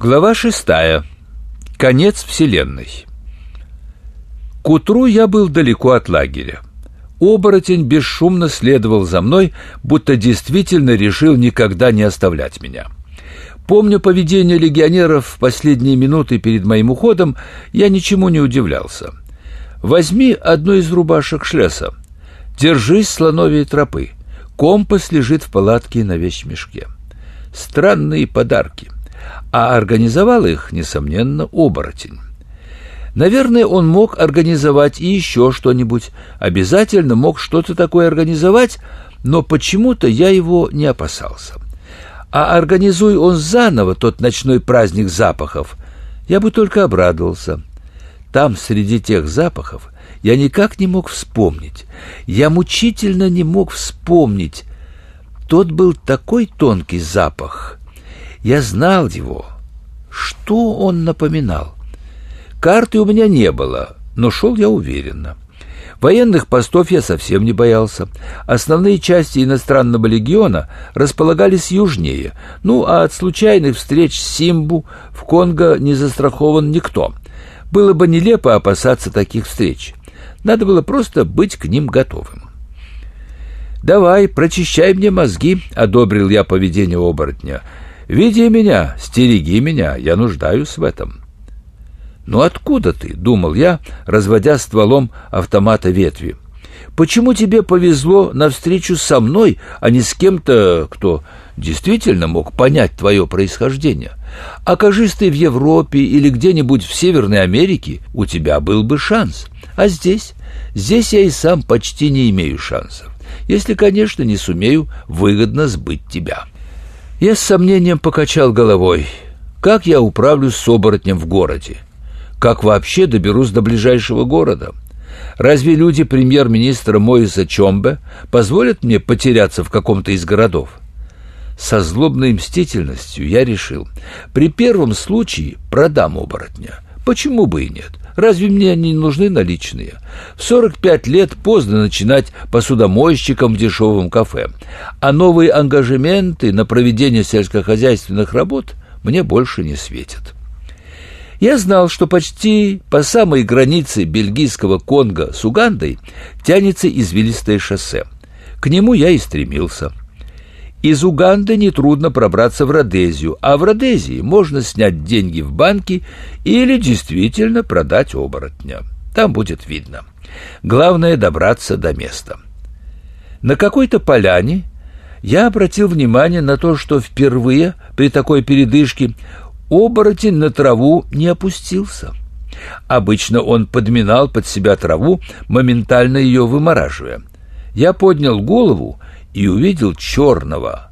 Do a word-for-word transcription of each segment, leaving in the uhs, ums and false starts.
Глава шестая. Конец вселенной. К утру я был далеко от лагеря. Оборотень бесшумно следовал за мной, будто действительно решил никогда не оставлять меня. Помня поведение легионеров в последние минуты перед моим уходом, я ничему не удивлялся. Возьми одну из рубашек Шлесса. Держись слоновьей тропы. Компас лежит в палатке на вещмешке. Странные подарки. А организовал их, несомненно, оборотень. Наверное, он мог организовать и еще что-нибудь. Обязательно мог что-то такое организовать, но почему-то я его не опасался. А организуй он заново тот ночной праздник запахов, я бы только обрадовался. Там, среди тех запахов, я никак не мог вспомнить. Я мучительно не мог вспомнить. Тот был такой тонкий запах. Я знал его. Что он напоминал? Карты у меня не было, но шел я уверенно. Военных постов я совсем не боялся. Основные части иностранного легиона располагались южнее. Ну, а от случайных встреч с Симбу в Конго не застрахован никто. Было бы нелепо опасаться таких встреч. Надо было просто быть к ним готовым. «Давай, прочищай мне мозги», — одобрил я поведение оборотня. «Веди меня, стереги меня, я нуждаюсь в этом». «Ну откуда ты?» — думал я, разводя стволом автомата ветви. «Почему тебе повезло навстречу со мной, а не с кем-то, кто действительно мог понять твое происхождение? Окажись ты в Европе или где-нибудь в Северной Америке, у тебя был бы шанс. А здесь? Здесь я и сам почти не имею шансов, если, конечно, не сумею выгодно сбыть тебя». Я с сомнением покачал головой. Как я управлюсь с оборотнем в городе? Как вообще доберусь до ближайшего города? Разве люди премьер-министра Моиса Чомбе позволят мне потеряться в каком-то из городов? Со злобной мстительностью я решил, при первом случае продам оборотня. Почему бы и нет? Разве мне не нужны наличные? В сорок пять лет поздно начинать посудомойщиком в дешевом кафе, а новые ангажементы на проведение сельскохозяйственных работ мне больше не светят. Я знал, что почти по самой границе бельгийского Конго с Угандой тянется извилистое шоссе. К нему я и стремился. Из Уганды нетрудно пробраться в Родезию, а в Родезии можно снять деньги в банке или действительно продать оборотня. Там будет видно. Главное — добраться до места. На какой-то поляне я обратил внимание на то, что впервые при такой передышке оборотень на траву не опустился. Обычно он подминал под себя траву, моментально ее вымораживая. Я поднял голову и увидел черного.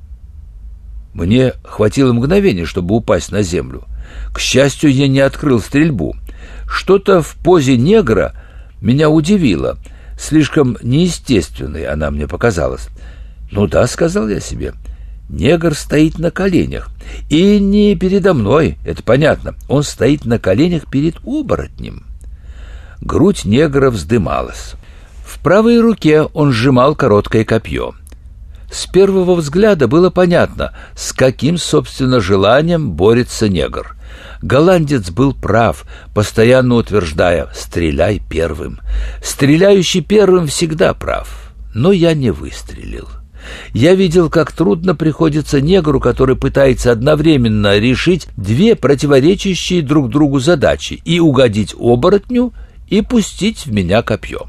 Мне хватило мгновения, чтобы упасть на землю. К счастью, я не открыл стрельбу. Что-то в позе негра меня удивило. Слишком неестественной она мне показалась. «Ну да», — сказал я себе, — «негр стоит на коленях. И не передо мной, это понятно. Он стоит на коленях перед оборотнем». Грудь негра вздымалась. В правой руке он сжимал короткое копье. С первого взгляда было понятно, с каким, собственно, желанием борется негр. Голландец был прав, постоянно утверждая: «Стреляй первым». Стреляющий первым всегда прав. Но я не выстрелил. Я видел, как трудно приходится негру, который пытается одновременно решить две противоречащие друг другу задачи: и угодить оборотню, и пустить в меня копье.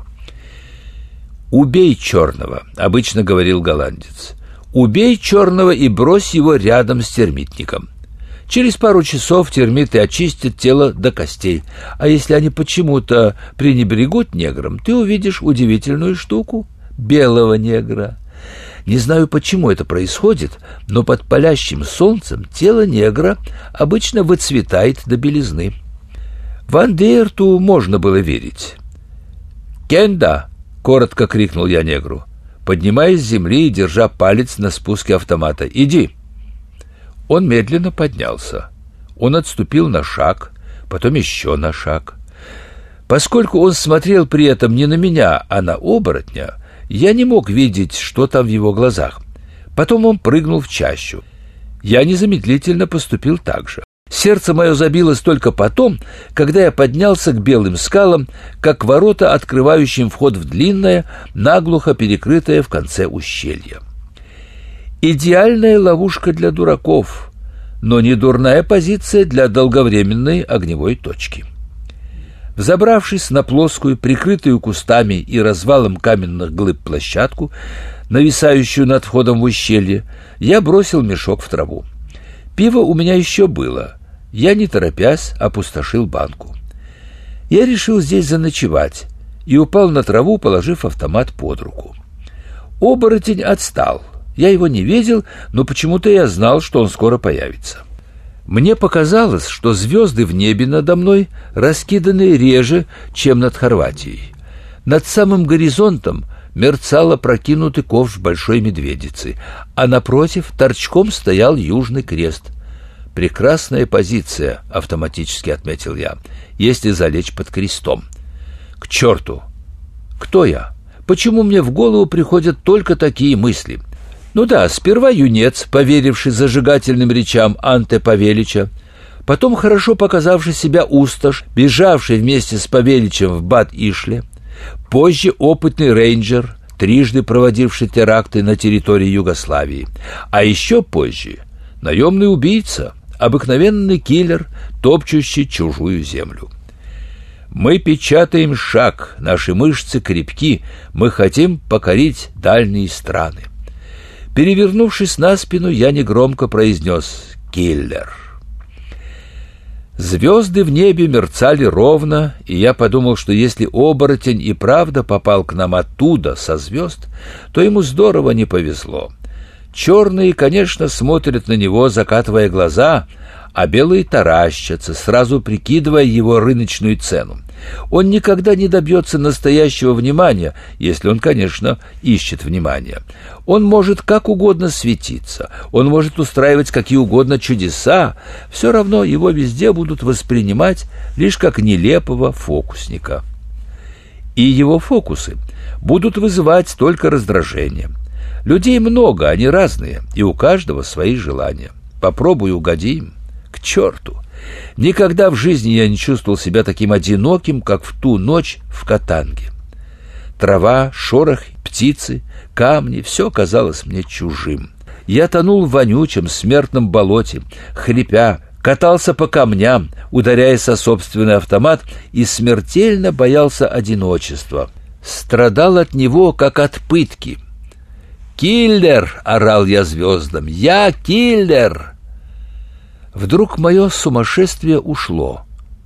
«Убей черного», — обычно говорил голландец. «Убей черного и брось его рядом с термитником. Через пару часов термиты очистят тело до костей, а если они почему-то пренебрегут негром, ты увидишь удивительную штуку — белого негра. Не знаю, почему это происходит, но под палящим солнцем тело негра обычно выцветает до белизны». Ван Дейерту можно было верить. «Кенда!» — коротко крикнул я негру, поднимаясь с земли и держа палец на спуске автомата. «Иди!» Он медленно поднялся. Он отступил на шаг, потом еще на шаг. Поскольку он смотрел при этом не на меня, а на оборотня, я не мог видеть, что там в его глазах. Потом он прыгнул в чащу. Я незамедлительно поступил так же. Сердце мое забилось только потом, когда я поднялся к белым скалам, как к ворота, открывающим вход в длинное, наглухо перекрытое в конце ущелье. Идеальная ловушка для дураков, но не дурная позиция для долговременной огневой точки. Взобравшись на плоскую, прикрытую кустами и развалом каменных глыб площадку, нависающую над входом в ущелье, я бросил мешок в траву. Пиво у меня еще было. Я, не торопясь, опустошил банку. Я решил здесь заночевать и упал на траву, положив автомат под руку. Оборотень отстал. Я его не видел, но почему-то я знал, что он скоро появится. Мне показалось, что звезды в небе надо мной раскиданы реже, чем над Хорватией. Над самым горизонтом мерцал опрокинутый ковш большой медведицы, а напротив торчком стоял Южный Крест. «Прекрасная позиция», — автоматически отметил я, — «если залечь под крестом». К черту! Кто я? Почему мне в голову приходят только такие мысли? Ну да, сперва юнец, поверивший зажигательным речам Анте Павелича, потом хорошо показавший себя усташ, бежавший вместе с Павеличем в Бат-Ишле, позже опытный рейнджер, трижды проводивший теракты на территории Югославии, а еще позже наемный убийца, обыкновенный киллер, топчущий чужую землю. Мы печатаем шаг, наши мышцы крепки, мы хотим покорить дальние страны. Перевернувшись на спину, я негромко произнес «Киллер». Звезды в небе мерцали ровно, и я подумал, что если оборотень и правда попал к нам оттуда, со звезд, то ему здорово не повезло. Черные, конечно, смотрят на него, закатывая глаза, а белые таращатся, сразу прикидывая его рыночную цену. Он никогда не добьется настоящего внимания, если он, конечно, ищет внимания. Он может как угодно светиться, он может устраивать какие угодно чудеса, все равно его везде будут воспринимать лишь как нелепого фокусника. И его фокусы будут вызывать только раздражение. Людей много, они разные, и у каждого свои желания. Попробуй угоди им. К черту! Никогда в жизни я не чувствовал себя таким одиноким, как в ту ночь в Катанге. Трава, шорох, птицы, камни — все казалось мне чужим. Я тонул в вонючем смертном болоте, хрипя, катался по камням, ударяясь о собственный автомат, и смертельно боялся одиночества. Страдал от него, как от пытки. «Киллер!» — орал я звездам. «Я киллер!» Вдруг мое сумасшествие ушло.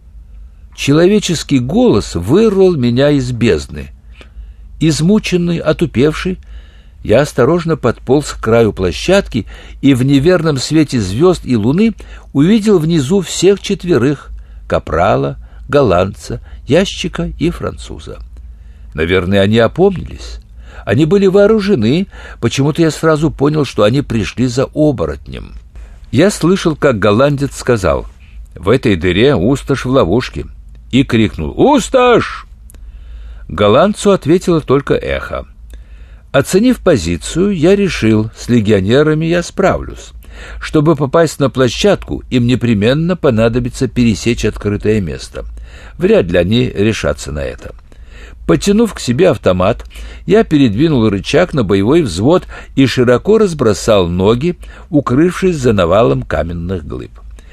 Человеческий голос вырвал меня из бездны. Измученный, отупевший, я осторожно подполз к краю площадки и в неверном свете звезд и луны увидел внизу всех четверых — капрала, голландца, ящика и француза. Наверное, они опомнились. Они были вооружены, почему-то я сразу понял, что они пришли за оборотнем. Я слышал, как голландец сказал: «В этой дыре Усташ в ловушке», и крикнул: «Усташ!». Голландцу ответило только эхо. Оценив позицию, я решил, с легионерами я справлюсь. Чтобы попасть на площадку, им непременно понадобится пересечь открытое место. Вряд ли они решатся на это. Подтянув к себе автомат, я передвинул рычаг на боевой взвод и широко разбросал ноги, укрывшись за навалом каменных глыб.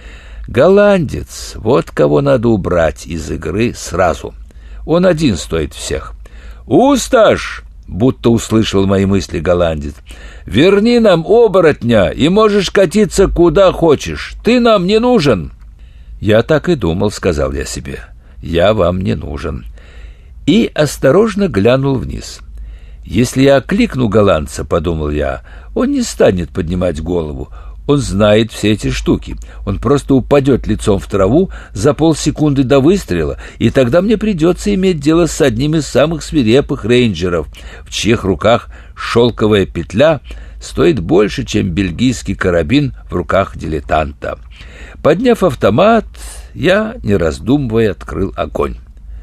Голландец, вот кого надо убрать из игры сразу. Он один стоит всех. «Усташ!» — будто услышал мои мысли голландец. «Верни нам оборотня, и можешь катиться куда хочешь. Ты нам не нужен!» «Я так и думал», — сказал я себе. «Я вам не нужен». И осторожно глянул вниз. «Если я окликну голландца, — подумал я, — он не станет поднимать голову. Он знает все эти штуки. Он просто упадет лицом в траву за полсекунды до выстрела, и тогда мне придется иметь дело с одним из самых свирепых рейнджеров, в чьих руках шелковая петля стоит больше, чем бельгийский карабин в руках дилетанта». Подняв автомат, я, не раздумывая, открыл огонь.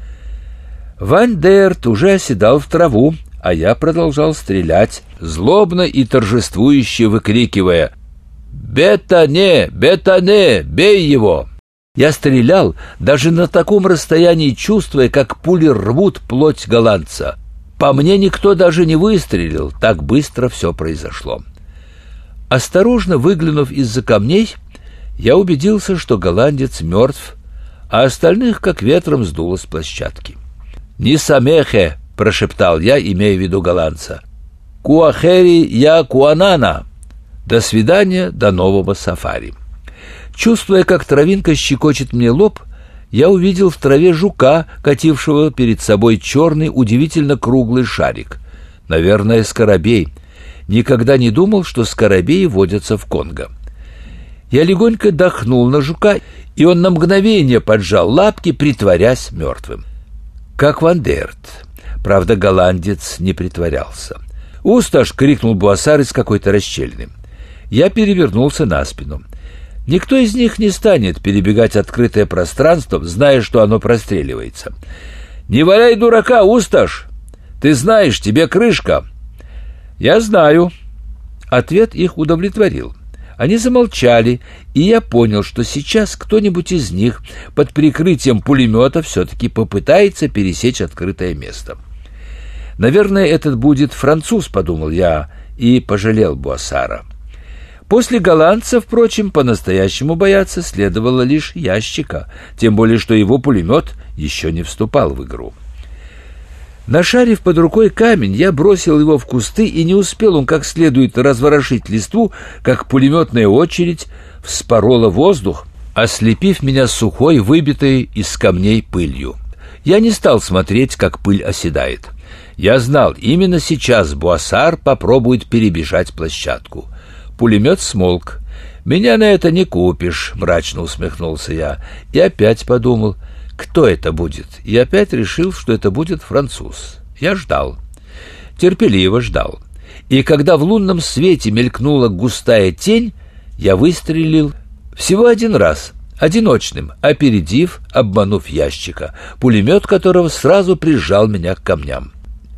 Ван Дерт уже оседал в траву, а я продолжал стрелять, злобно и торжествующе выкрикивая: «Бетане! Бетане! Бей его!» Я стрелял, даже на таком расстоянии чувствуя, как пули рвут плоть голландца. По мне никто даже не выстрелил, так быстро все произошло. Осторожно выглянув из-за камней, я убедился, что голландец мертв, а остальных как ветром сдуло с площадки. «Не самехе!» — прошептал я, имея в виду голландца. «Куахери я куанана!» До свидания, до нового сафари. Чувствуя, как травинка щекочет мне лоб, я увидел в траве жука, катившего перед собой черный, удивительно круглый шарик. Наверное, скоробей. Никогда не думал, что скоробеи водятся в Конго. Я легонько дохнул на жука, и он на мгновение поджал лапки, притворясь мертвым. Как Ван Дерт. Правда, голландец не притворялся. «Усташ!» — крикнул Буассар из какой-то расщелины. Я перевернулся на спину. Никто из них не станет перебегать открытое пространство, зная, что оно простреливается. «Не валяй дурака, Усташ! Ты знаешь, тебе крышка!» «Я знаю». Ответ их удовлетворил. Они замолчали, и я понял, что сейчас кто-нибудь из них под прикрытием пулемета все-таки попытается пересечь открытое место. «Наверное, этот будет француз», — подумал я, и пожалел Буассара. После голландца, впрочем, по-настоящему бояться следовало лишь ящика, тем более что его пулемет еще не вступал в игру. Нашарив под рукой камень, я бросил его в кусты, и не успел он как следует разворошить листву, как пулеметная очередь вспорола воздух, ослепив меня сухой, выбитой из камней пылью. Я не стал смотреть, как пыль оседает. Я знал, именно сейчас Буассар попробует перебежать площадку. Пулемет смолк. «Меня на это не купишь», — мрачно усмехнулся я. И опять подумал, кто это будет, и опять решил, что это будет француз. Я ждал. Терпеливо ждал. И когда в лунном свете мелькнула густая тень, я выстрелил всего один раз, одиночным, опередив, обманув ящика, пулемет которого сразу прижал меня к камням.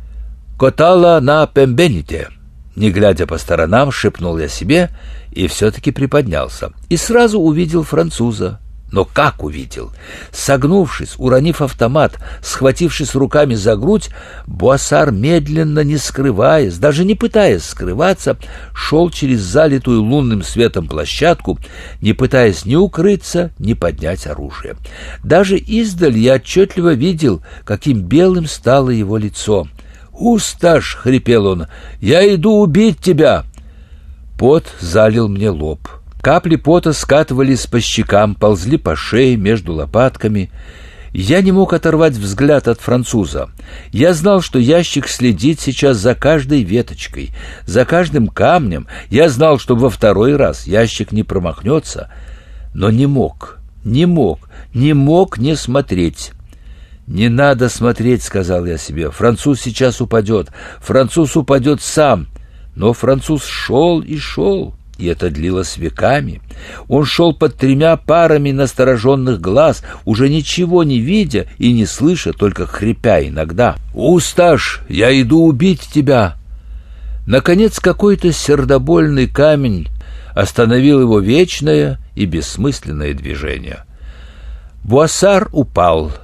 «Котала на пембените», не глядя по сторонам, шепнул я себе и все-таки приподнялся. И сразу увидел француза. Но как увидел? Согнувшись, уронив автомат, схватившись руками за грудь, Буассар, медленно, не скрываясь, даже не пытаясь скрываться, шел через залитую лунным светом площадку, не пытаясь ни укрыться, ни поднять оружие. Даже издаль я отчетливо видел, каким белым стало его лицо. «Усташ!» — хрипел он. «Я иду убить тебя!» Пот залил мне лоб. Капли пота скатывались по щекам, ползли по шее между лопатками. Я не мог оторвать взгляд от француза. Я знал, что ящик следит сейчас за каждой веточкой, за каждым камнем. Я знал, что во второй раз ящик не промахнется, но не мог, не мог, не мог не смотреть. «Не надо смотреть», — сказал я себе. «Француз сейчас упадет. Француз упадет сам». Но француз шел и шел, и это длилось веками. Он шел под тремя парами настороженных глаз, уже ничего не видя и не слыша, только хрипя иногда. «Усташ, я иду убить тебя!» Наконец какой-то сердобольный камень остановил его вечное и бессмысленное движение. Буассар упал.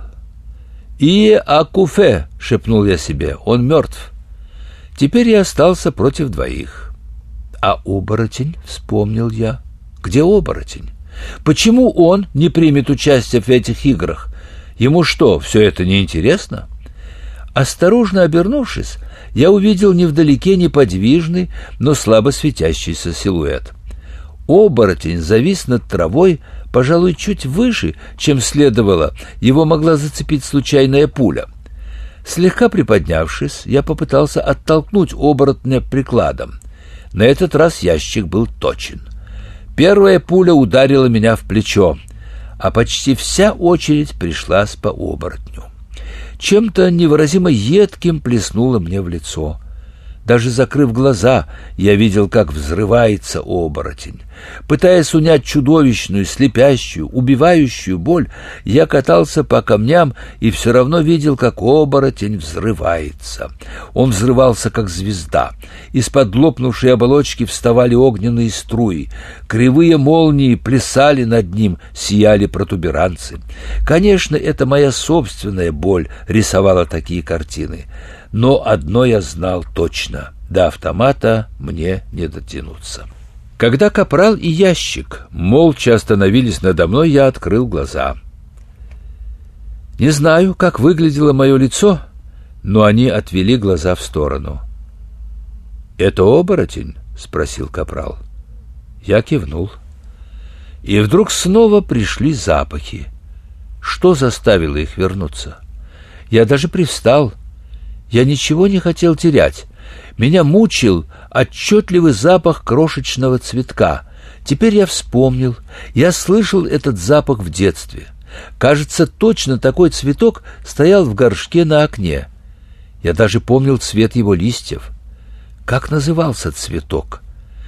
«И акуфе!» — шепнул я себе. «Он мертв». Теперь я остался против двоих. «А оборотень?» — вспомнил я. «Где оборотень? Почему он не примет участие в этих играх? Ему что, все это неинтересно?» Осторожно обернувшись, я увидел невдалеке неподвижный, но слабо светящийся силуэт. Оборотень завис над травой, пожалуй, чуть выше, чем следовало, его могла зацепить случайная пуля. Слегка приподнявшись, я попытался оттолкнуть оборотня прикладом. На этот раз ящик был точен. Первая пуля ударила меня в плечо, а почти вся очередь пришлась по оборотню. Чем-то невыразимо едким плеснуло мне в лицо. Даже закрыв глаза, я видел, как взрывается оборотень. Пытаясь унять чудовищную, слепящую, убивающую боль, я катался по камням и все равно видел, как оборотень взрывается. Он взрывался, как звезда. Из-под лопнувшей оболочки вставали огненные струи. Кривые молнии плясали над ним, сияли протуберанцы. Конечно, это моя собственная боль рисовала такие картины. Но одно я знал точно: до автомата мне не дотянуться. Когда Капрал и Ящик молча остановились надо мной, я открыл глаза. Не знаю, как выглядело мое лицо, но они отвели глаза в сторону. «Это оборотень?» — спросил Капрал. Я кивнул. И вдруг снова пришли запахи. Что заставило их вернуться? Я даже привстал. Я ничего не хотел терять. Меня мучил отчетливый запах крошечного цветка. Теперь я вспомнил. Я слышал этот запах в детстве. Кажется, точно такой цветок стоял в горшке на окне. Я даже помнил цвет его листьев. Как назывался цветок?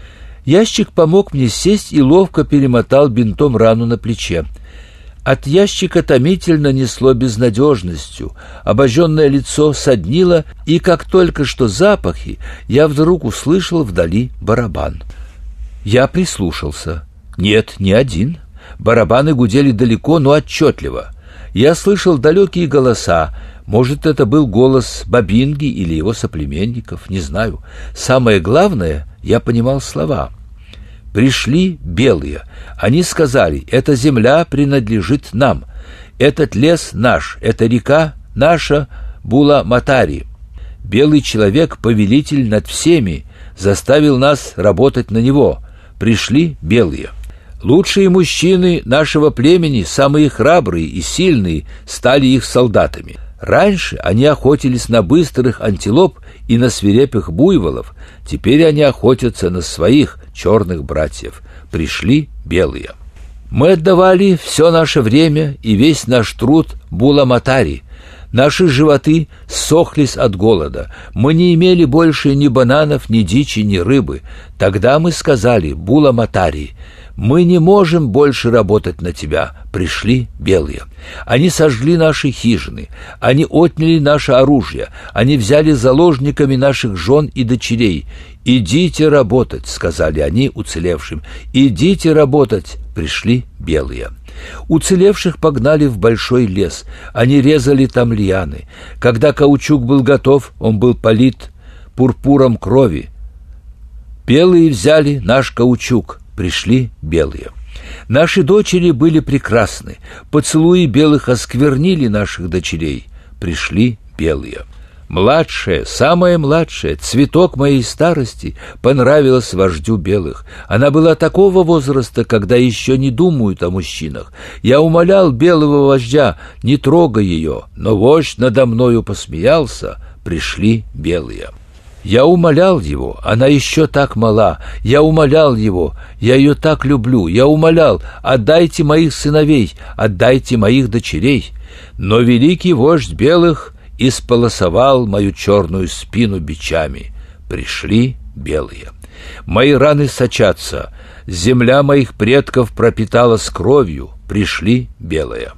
Ящик помог мне сесть и ловко перемотал бинтом рану на плече. От Ящика томительно несло безнадежностью, обожженное лицо соднило, и как только что запахи, я вдруг услышал вдали барабан. Я прислушался. Нет, не один. Барабаны гудели далеко, но отчетливо. Я слышал далекие голоса. Может, это был голос Бабинги или его соплеменников, не знаю. Самое главное, я понимал слова. Пришли белые. Они сказали: эта земля принадлежит нам. Этот лес наш, эта река наша, Була-Матари. Белый человек, повелитель над всеми, заставил нас работать на него. Пришли белые. Лучшие мужчины нашего племени, самые храбрые и сильные, стали их солдатами. Раньше они охотились на быстрых антилоп и на свирепых буйволов. Теперь они охотятся на своих черных братьев. Пришли белые. Мы отдавали все наше время и весь наш труд Була-Матари. Наши животы ссохлись от голода. Мы не имели больше ни бананов, ни дичи, ни рыбы. Тогда мы сказали: Була-Матари, мы не можем больше работать на тебя. Пришли белые. Они сожгли наши хижины, они отняли наше оружие, они взяли заложниками наших жен и дочерей. «Идите работать», — сказали они уцелевшим. «Идите работать». Пришли белые. Уцелевших погнали в большой лес. Они резали там лианы. Когда каучук был готов, он был полит пурпуром крови. Белые взяли наш каучук. Пришли белые. Наши дочери были прекрасны. Поцелуи белых осквернили наших дочерей. Пришли белые. Младшая, самая младшая, цветок моей старости, понравилась вождю белых. Она была такого возраста, когда еще не думают о мужчинах. Я умолял белого вождя: не трогай ее, но вождь надо мною посмеялся. Пришли белые. Я умолял его, она еще так мала. Я умолял его, я ее так люблю. Я умолял: отдайте моих сыновей, отдайте моих дочерей. Но великий вождь белых исполосовал мою черную спину бичами. Пришли белые. Мои раны сочатся, земля моих предков пропиталась кровью. Пришли белые.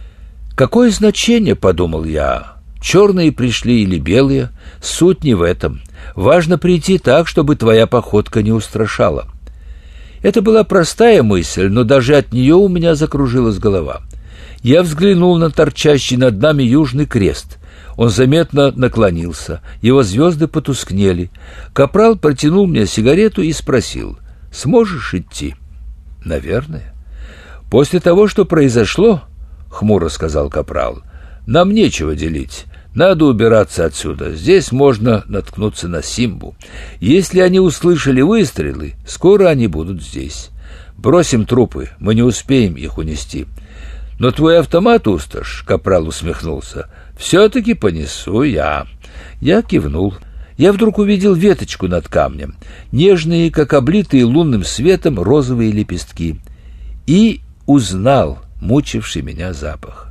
Какое значение, подумал я, черные пришли или белые, суть не в этом. Важно прийти так, чтобы твоя походка не устрашала. Это была простая мысль, но даже от нее у меня закружилась голова. Я взглянул на торчащий над нами южный крест. Он заметно наклонился, его звезды потускнели. Капрал протянул мне сигарету и спросил: «Сможешь идти?» «Наверное». «После того, что произошло, — хмуро сказал Капрал, — нам нечего делить. Надо убираться отсюда. Здесь можно наткнуться на Симбу. Если они услышали выстрелы, скоро они будут здесь. Бросим трупы, мы не успеем их унести». «Но твой автомат, Усташ, — Капрал усмехнулся, — все-таки понесу я». Я кивнул. Я вдруг увидел веточку над камнем, нежные, как облитые лунным светом, розовые лепестки, и узнал мучивший меня запах.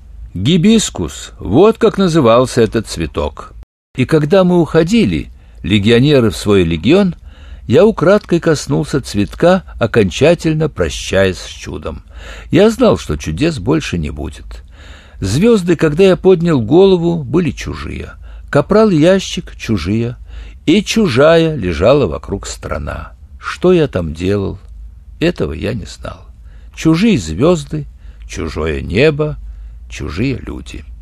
Гибискус — вот как назывался этот цветок. И когда мы уходили, легионеры в свой легион, я украдкой коснулся цветка, окончательно прощаясь с чудом. Я знал, что чудес больше не будет. Звезды, когда я поднял голову, были чужие. Капрал и ящик — чужие. И чужая лежала вокруг страна. Что я там делал, этого я не знал. Чужие звезды, чужое небо, чужие люди.